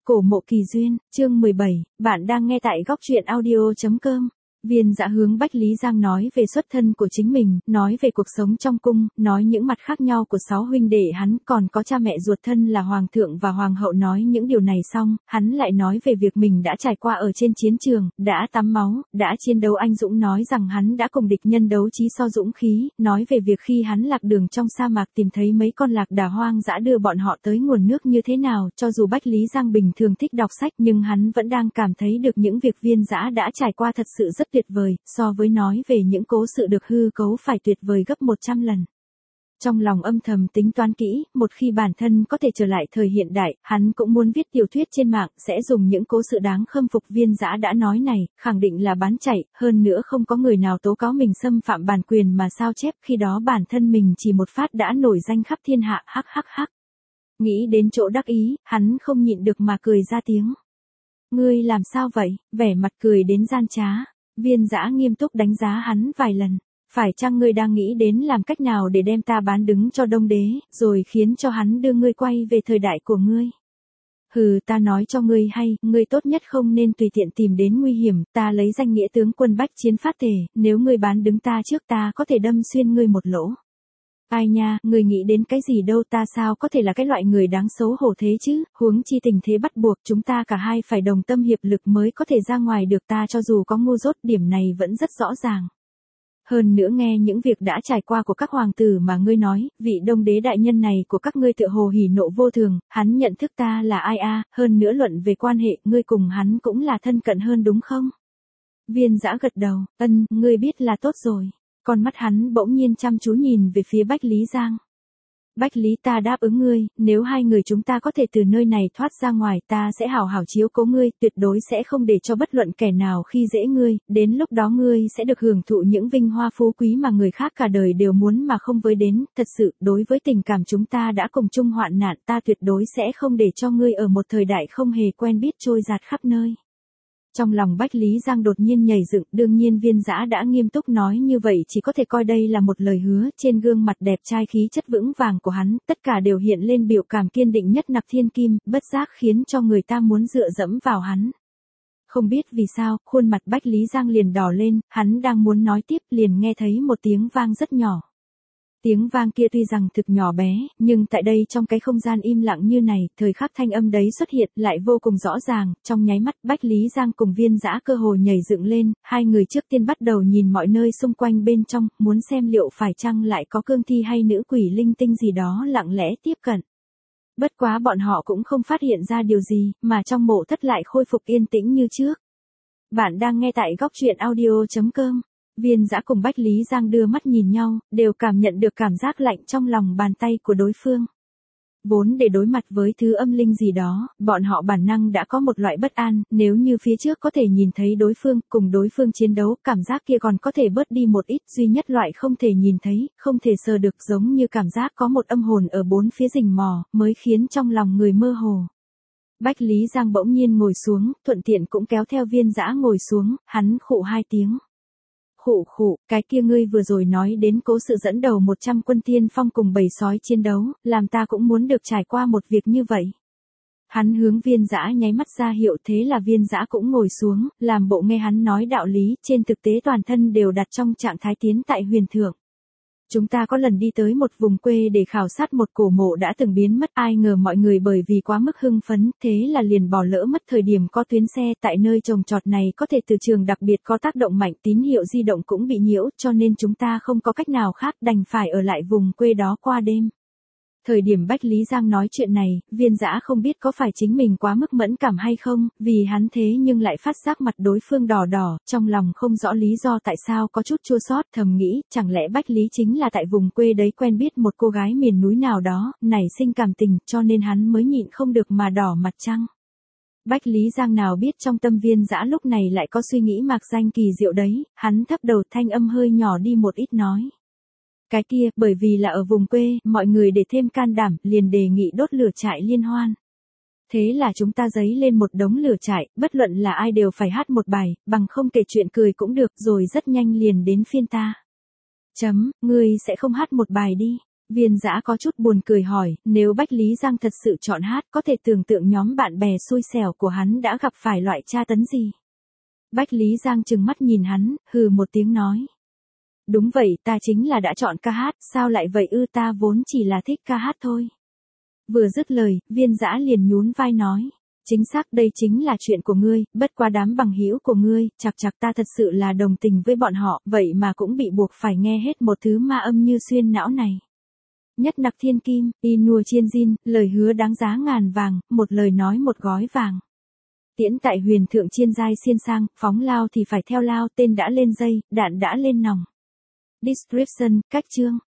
Cổ mộ kỳ duyên, chương 17, bạn đang nghe tại góc truyện audio.com. Viên Dã hướng Bách Lý Giang nói về xuất thân của chính mình, nói về cuộc sống trong cung, nói những mặt khác nhau của 6 huynh đệ hắn, còn có cha mẹ ruột thân là hoàng thượng và hoàng hậu. Nói những điều này xong, hắn lại nói về việc mình đã trải qua ở trên chiến trường, đã tắm máu, đã chiến đấu anh dũng, nói rằng hắn đã cùng địch nhân đấu trí so dũng khí, nói về việc khi hắn lạc đường trong sa mạc tìm thấy mấy con lạc đà hoang dã đưa bọn họ tới nguồn nước như thế nào. Cho dù Bách Lý Giang bình thường thích đọc sách nhưng hắn vẫn đang cảm thấy được những việc Viên Dã đã trải qua thật sự rất tuyệt vời, so với nói về những cố sự được hư cấu phải tuyệt vời gấp 100 lần. Trong lòng âm thầm tính toán kỹ, một khi bản thân có thể trở lại thời hiện đại, hắn cũng muốn viết tiểu thuyết trên mạng, sẽ dùng những cố sự đáng khâm phục. Viên Dã đã nói này, khẳng định là bán chạy, hơn nữa không có người nào tố cáo mình xâm phạm bản quyền mà sao chép, khi đó bản thân mình chỉ một phát đã nổi danh khắp thiên hạ. Hắc hắc hắc. Nghĩ đến chỗ đắc ý, hắn không nhịn được mà cười ra tiếng. Ngươi làm sao vậy? Vẻ mặt cười đến gian trá. Viên Dã nghiêm túc đánh giá hắn vài lần. Phải chăng ngươi đang nghĩ đến làm cách nào để đem ta bán đứng cho Đông Đế, rồi khiến cho hắn đưa ngươi quay về thời đại của ngươi? Hừ, ta nói cho ngươi hay, ngươi tốt nhất không nên tùy tiện tìm đến nguy hiểm, ta lấy danh nghĩa tướng quân bách chiến phát thể, nếu ngươi bán đứng ta trước ta có thể đâm xuyên ngươi một lỗ. Ai nha, ngươi nghĩ đến cái gì đâu, ta sao có thể là cái loại người đáng xấu hổ thế chứ, huống chi tình thế bắt buộc, chúng ta cả hai phải đồng tâm hiệp lực mới có thể ra ngoài được, ta cho dù có ngu dốt điểm này vẫn rất rõ ràng. Hơn nữa nghe những việc đã trải qua của các hoàng tử mà ngươi nói, vị Đông Đế đại nhân này của các ngươi tựa hồ hỉ nộ vô thường, hắn nhận thức ta là ai a? Hơn nữa luận về quan hệ, ngươi cùng hắn cũng là thân cận hơn đúng không? Viên Dã gật đầu, ngươi biết là tốt rồi. Con mắt hắn bỗng nhiên chăm chú nhìn về phía Bách Lý Giang. Bách Lý, ta đáp ứng ngươi, nếu hai người chúng ta có thể từ nơi này thoát ra ngoài, ta sẽ hảo hảo chiếu cố ngươi, tuyệt đối sẽ không để cho bất luận kẻ nào khi dễ ngươi, đến lúc đó ngươi sẽ được hưởng thụ những vinh hoa phú quý mà người khác cả đời đều muốn mà không với đến. Thật sự, đối với tình cảm chúng ta đã cùng chung hoạn nạn, ta tuyệt đối sẽ không để cho ngươi ở một thời đại không hề quen biết trôi dạt khắp nơi. Trong lòng Bách Lý Giang đột nhiên nhảy dựng, đương nhiên Viên Dã đã nghiêm túc nói như vậy chỉ có thể coi đây là một lời hứa. Trên gương mặt đẹp trai khí chất vững vàng của hắn, tất cả đều hiện lên biểu cảm kiên định nhất nặc thiên kim, bất giác khiến cho người ta muốn dựa dẫm vào hắn. Không biết vì sao, khuôn mặt Bách Lý Giang liền đỏ lên, hắn đang muốn nói tiếp liền nghe thấy một tiếng vang rất nhỏ. Tiếng vang kia tuy rằng thực nhỏ bé, nhưng tại đây trong cái không gian im lặng như này, thời khắc thanh âm đấy xuất hiện lại vô cùng rõ ràng. Trong nháy mắt, Bách Lý Giang cùng Viên Dã cơ hồ nhảy dựng lên, hai người trước tiên bắt đầu nhìn mọi nơi xung quanh bên trong, muốn xem liệu phải chăng lại có cương thi hay nữ quỷ linh tinh gì đó lặng lẽ tiếp cận. Bất quá bọn họ cũng không phát hiện ra điều gì, mà trong mộ thất lại khôi phục yên tĩnh như trước. Bạn đang nghe tại góc truyện audio.com. Viên Dã cùng Bách Lý Giang đưa mắt nhìn nhau, đều cảm nhận được cảm giác lạnh trong lòng bàn tay của đối phương. Vốn để đối mặt với thứ âm linh gì đó, bọn họ bản năng đã có một loại bất an, nếu như phía trước có thể nhìn thấy đối phương, cùng đối phương chiến đấu, cảm giác kia còn có thể bớt đi một ít, duy nhất loại không thể nhìn thấy, không thể sờ được, giống như cảm giác có một âm hồn ở bốn phía rình mò, mới khiến trong lòng người mơ hồ. Bách Lý Giang bỗng nhiên ngồi xuống, thuận tiện cũng kéo theo Viên Dã ngồi xuống, hắn khụ hai tiếng. Khụ, cái kia ngươi vừa rồi nói đến cố sự dẫn đầu 100 quân tiên phong cùng bầy sói chiến đấu, làm ta cũng muốn được trải qua một việc như vậy. Hắn hướng Viên Dã nháy mắt ra hiệu, thế là Viên Dã cũng ngồi xuống, làm bộ nghe hắn nói đạo lý, trên thực tế toàn thân đều đặt trong trạng thái tiến tại huyền thượng. Chúng ta có lần đi tới một vùng quê để khảo sát một cổ mộ đã từng biến mất, ai ngờ mọi người bởi vì quá mức hưng phấn, thế là liền bỏ lỡ mất thời điểm có tuyến xe. Tại nơi trồng trọt này có thể từ trường đặc biệt có tác động mạnh, tín hiệu di động cũng bị nhiễu, cho nên chúng ta không có cách nào khác, đành phải ở lại vùng quê đó qua đêm. Thời điểm Bách Lý Giang nói chuyện này, Viên Dã không biết có phải chính mình quá mức mẫn cảm hay không, vì hắn thế nhưng lại phát giác mặt đối phương đỏ đỏ, trong lòng không rõ lý do tại sao có chút chua xót, thầm nghĩ, chẳng lẽ Bách Lý chính là tại vùng quê đấy quen biết một cô gái miền núi nào đó, nảy sinh cảm tình, cho nên hắn mới nhịn không được mà đỏ mặt chăng? Bách Lý Giang nào biết trong tâm Viên Dã lúc này lại có suy nghĩ mạc danh kỳ diệu đấy, hắn thấp đầu, thanh âm hơi nhỏ đi một ít nói. Cái kia, bởi vì là ở vùng quê, mọi người để thêm can đảm, liền đề nghị đốt lửa trại liên hoan. Thế là chúng ta giấy lên một đống lửa trại, bất luận là ai đều phải hát một bài, bằng không kể chuyện cười cũng được, rồi rất nhanh liền đến phiên ta. Ngươi sẽ không hát một bài đi. Viên Dã có chút buồn cười hỏi, nếu Bách Lý Giang thật sự chọn hát, có thể tưởng tượng nhóm bạn bè xui xẻo của hắn đã gặp phải loại tra tấn gì. Bách Lý Giang trừng mắt nhìn hắn, hừ một tiếng nói. Đúng vậy, ta chính là đã chọn ca hát, sao lại vậy ư, ta vốn chỉ là thích ca hát thôi. Vừa dứt lời, Viên Dã liền nhún vai nói. Chính xác, đây chính là chuyện của ngươi, bất qua đám bằng hữu của ngươi, chạc ta thật sự là đồng tình với bọn họ, vậy mà cũng bị buộc phải nghe hết một thứ ma âm như xuyên não này. Nhất nặc thiên kim, y nua chiên diên, lời hứa đáng giá ngàn vàng, một lời nói một gói vàng. Tiễn tại huyền thượng chiên giai xiên sang, phóng lao thì phải theo lao, tên đã lên dây, đạn đã lên nòng. Description, cách chương.